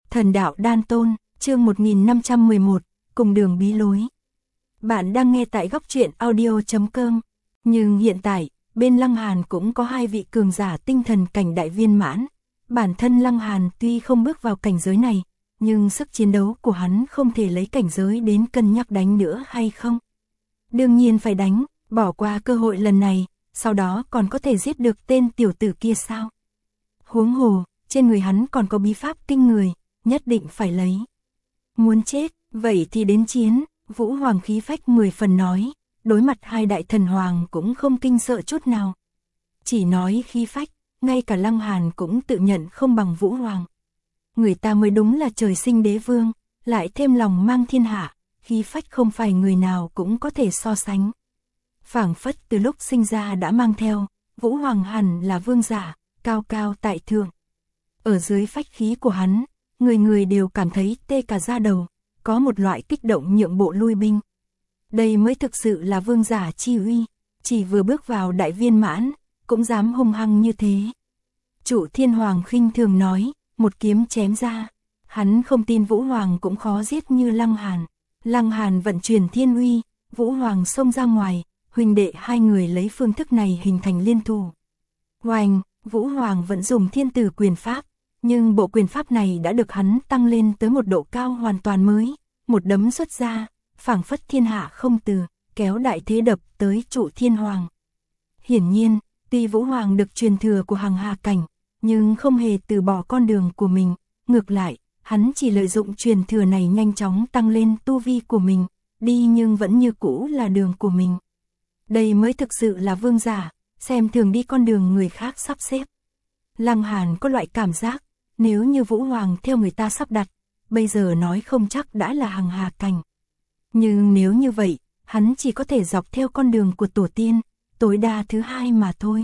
Thần đạo đan tôn, chương 1511, cùng đường bí lối. Bạn đang nghe tại góc truyện audio.com. Nhưng hiện tại, bên Lăng Hàn cũng có hai vị cường giả tinh thần cảnh đại viên mãn. Bản thân Lăng Hàn tuy không bước vào cảnh giới này, nhưng sức chiến đấu của hắn không thể lấy cảnh giới đến cân nhắc đánh nữa hay không. Đương nhiên phải đánh, bỏ qua cơ hội lần này, sau đó còn có thể giết được tên tiểu tử kia sao. Huống hồ, trên người hắn còn có bí pháp kinh người, nhất định phải lấy. Muốn chết, vậy thì đến chiến, Vũ Hoàng khí phách 10 phần nói, đối mặt hai đại thần hoàng cũng không kinh sợ chút nào. Chỉ nói khí phách, ngay cả Lăng Hàn cũng tự nhận không bằng Vũ Hoàng. Người ta mới đúng là trời sinh đế vương, lại thêm lòng mang thiên hạ, khí phách không phải người nào cũng có thể so sánh. Phảng phất từ lúc sinh ra đã mang theo, Vũ Hoàng hẳn là vương giả, cao cao tại thượng. Ở dưới phách khí của hắn, người người đều cảm thấy tê cả da đầu, có một loại kích động nhượng bộ lui binh. Đây mới thực sự là vương giả chi uy, chỉ vừa bước vào đại viên mãn, cũng dám hung hăng như thế. Trụ Thiên Hoàng khinh thường nói, một kiếm chém ra, hắn không tin Vũ Hoàng cũng khó giết như Lăng Hàn. Lăng Hàn vận chuyển thiên uy, Vũ Hoàng xông ra ngoài, huynh đệ hai người lấy phương thức này hình thành liên thủ. Oanh, Vũ Hoàng vẫn dùng thiên tử quyền pháp, nhưng bộ quyền pháp này đã được hắn tăng lên tới một độ cao hoàn toàn mới, một đấm xuất ra, phảng phất thiên hạ không từ, kéo đại thế đập tới Trụ Thiên Hoàng. Hiển nhiên, tuy Vũ Hoàng được truyền thừa của Hằng Hà cảnh, nhưng không hề từ bỏ con đường của mình, ngược lại, hắn chỉ lợi dụng truyền thừa này nhanh chóng tăng lên tu vi của mình, đi nhưng vẫn như cũ là đường của mình. Đây mới thực sự là vương giả, xem thường đi con đường người khác sắp xếp. Lăng Hàn có loại cảm giác, nếu như Vũ Hoàng theo người ta sắp đặt, bây giờ nói không chắc đã là Hằng Hà cảnh. Nhưng nếu như vậy, hắn chỉ có thể dọc theo con đường của tổ tiên, tối đa thứ hai mà thôi.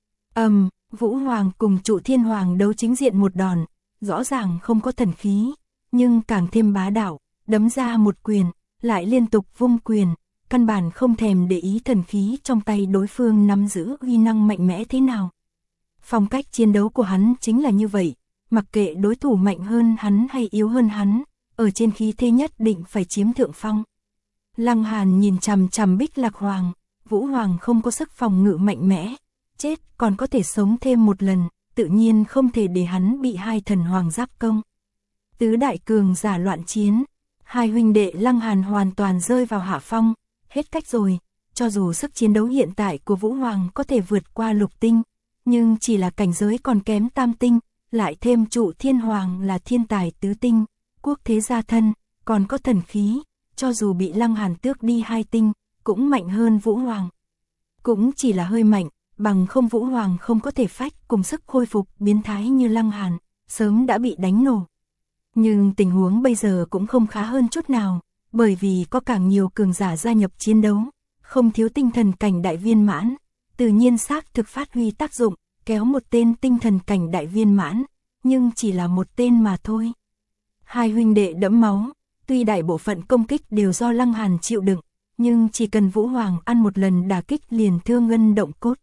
Vũ Hoàng cùng Trụ Thiên Hoàng đấu chính diện một đòn, rõ ràng không có thần khí, nhưng càng thêm bá đạo, đấm ra một quyền, lại liên tục vung quyền, căn bản không thèm để ý thần khí trong tay đối phương nắm giữ uy năng mạnh mẽ thế nào. Phong cách chiến đấu của hắn chính là như vậy, mặc kệ đối thủ mạnh hơn hắn hay yếu hơn hắn, ở trên khí thế nhất định phải chiếm thượng phong. Lăng Hàn nhìn chằm chằm Bích Lạc Hoàng, Vũ Hoàng không có sức phòng ngự mạnh mẽ, chết còn có thể sống thêm một lần, tự nhiên không thể để hắn bị hai thần hoàng giáp công. Tứ đại cường giả loạn chiến, hai huynh đệ Lăng Hàn hoàn toàn rơi vào hạ phong, hết cách rồi, cho dù sức chiến đấu hiện tại của Vũ Hoàng có thể vượt qua lục tinh, nhưng chỉ là cảnh giới còn kém tam tinh, lại thêm Trụ Thiên Hoàng là thiên tài tứ tinh, quốc thế gia thân, còn có thần khí, cho dù bị Lăng Hàn tước đi hai tinh, cũng mạnh hơn Vũ Hoàng. Cũng chỉ là hơi mạnh, bằng không Vũ Hoàng không có thể phách cùng sức khôi phục biến thái như Lăng Hàn, sớm đã bị đánh nổ. Nhưng tình huống bây giờ cũng không khá hơn chút nào, bởi vì có càng nhiều cường giả gia nhập chiến đấu, không thiếu tinh thần cảnh đại viên mãn, tự nhiên xác thực phát huy tác dụng, kéo một tên tinh thần cảnh đại viên mãn, nhưng chỉ là một tên mà thôi. Hai huynh đệ đẫm máu, tuy đại bộ phận công kích đều do Lăng Hàn chịu đựng, nhưng chỉ cần Vũ Hoàng ăn một lần đả kích liền thương ngân động cốt.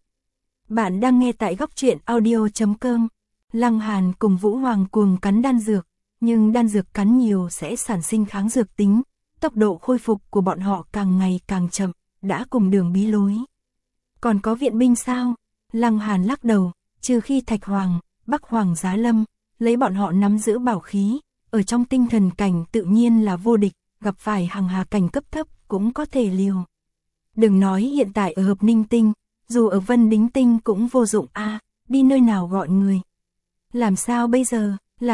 Bạn đang nghe tại góc truyện audio.com. Lăng Hàn cùng Vũ Hoàng cuồng cắn đan dược, nhưng đan dược cắn nhiều sẽ sản sinh kháng dược tính, tốc độ khôi phục của bọn họ càng ngày càng chậm, đã cùng đường bí lối. Còn có viện binh sao? Lăng Hàn lắc đầu, trừ khi Thạch Hoàng, Bắc Hoàng giá lâm, lấy bọn họ nắm giữ bảo khí, ở trong tinh thần cảnh tự nhiên là vô địch, gặp phải Hằng Hà cảnh cấp thấp cũng có thể liều. Đừng nói hiện tại ở Hợp Ninh tinh, dù ở Vân Đính tinh cũng vô dụng đi nơi nào gọi người. Làm sao bây giờ,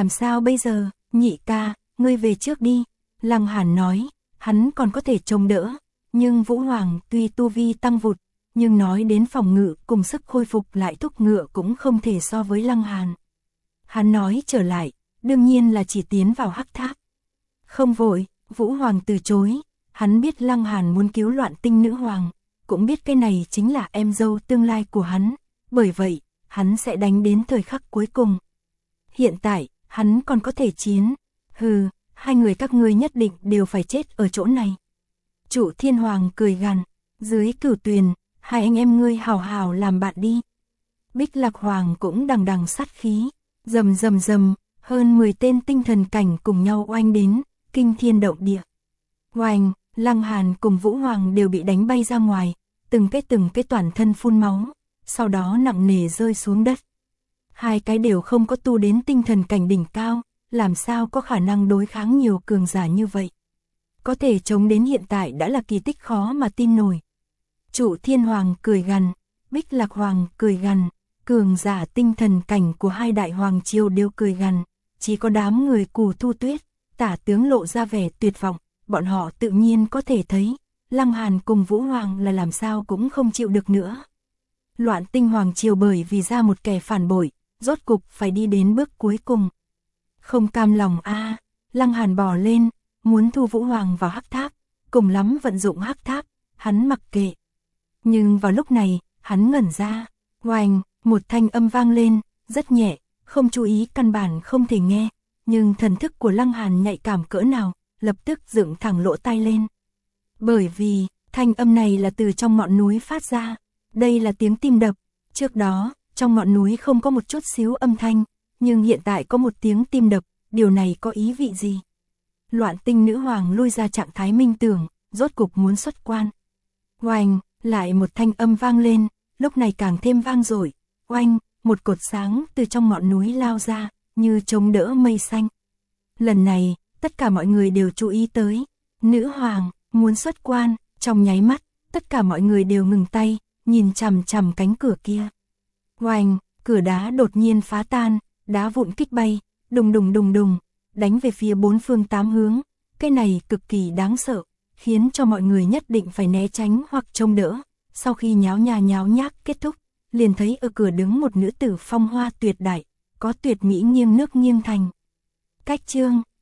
nhị ca, ngươi về trước đi. Lăng Hàn nói, hắn còn có thể chống đỡ, nhưng Vũ Hoàng tuy tu vi tăng vụt, nhưng nói đến phòng ngự cùng sức khôi phục lại thúc ngựa cũng không thể so với Lăng Hàn. Hắn nói trở lại, đương nhiên là chỉ tiến vào hắc tháp. Không vội, Vũ Hoàng từ chối, hắn biết Lăng Hàn muốn cứu Loạn Tinh Nữ Hoàng, cũng biết cái này chính là em dâu tương lai của hắn, bởi vậy, hắn sẽ đánh đến thời khắc cuối cùng. Hiện tại, hắn còn có thể chiến, hai người các ngươi nhất định đều phải chết ở chỗ này. Trụ Thiên Hoàng cười gằn, dưới Cửu Tuyền, hai anh em ngươi hào hào làm bạn đi. Bích Lạc Hoàng cũng đằng đằng sát khí, rầm rầm rầm, Hơn 10 tên tinh thần cảnh cùng nhau oanh đến, kinh thiên động địa. Oanh, Lăng Hàn cùng Vũ Hoàng đều bị đánh bay ra ngoài, từng cái toàn thân phun máu, sau đó nặng nề rơi xuống đất. Hai cái đều không có tu đến tinh thần cảnh đỉnh cao, làm sao có khả năng đối kháng nhiều cường giả như vậy. Có thể chống đến hiện tại đã là kỳ tích khó mà tin nổi. Trụ Thiên Hoàng cười gằn, Bích Lạc Hoàng cười gằn, cường giả tinh thần cảnh của hai đại hoàng triều đều cười gằn, chỉ có đám người Cù Thu Tuyết, Tả tướng lộ ra vẻ tuyệt vọng, bọn họ tự nhiên có thể thấy, Lăng Hàn cùng Vũ Hoàng là làm sao cũng không chịu được nữa. Loạn Tinh Hoàng triều bởi vì ra một kẻ phản bội, rốt cục phải đi đến bước cuối cùng. Không cam lòng a, Lăng Hàn bò lên, muốn thu Vũ Hoàng vào hắc tháp, cùng lắm vận dụng hắc tháp, hắn mặc kệ. Nhưng vào lúc này, hắn ngẩn ra, oanh, một thanh âm vang lên, rất nhẹ, không chú ý căn bản không thể nghe, nhưng thần thức của Lăng Hàn nhạy cảm cỡ nào, lập tức dựng thẳng lỗ tai lên. Bởi vì, thanh âm này là từ trong ngọn núi phát ra, đây là tiếng tim đập, trước đó, trong ngọn núi không có một chút xíu âm thanh, nhưng hiện tại có một tiếng tim đập, điều này có ý vị gì? Loạn Tinh nữ hoàng lui ra trạng thái minh tưởng, rốt cục muốn xuất quan. Oanh, lại một thanh âm vang lên, lúc này càng thêm vang dội. Oanh, một cột sáng từ trong ngọn núi lao ra, như chống đỡ mây xanh. Lần này, tất cả mọi người đều chú ý tới, nữ hoàng muốn xuất quan, trong nháy mắt, tất cả mọi người đều ngừng tay, nhìn chằm chằm cánh cửa kia. Oanh, cửa đá đột nhiên phá tan, đá vụn kích bay, đùng đùng đùng đùng, đánh về phía bốn phương tám hướng, cái này cực kỳ đáng sợ, khiến cho mọi người nhất định phải né tránh hoặc trông đỡ. Sau khi nháo nhác kết thúc, liền thấy ở cửa đứng một nữ tử phong hoa tuyệt đại, có tuyệt mỹ nghiêng nước nghiêng thành. Cách chương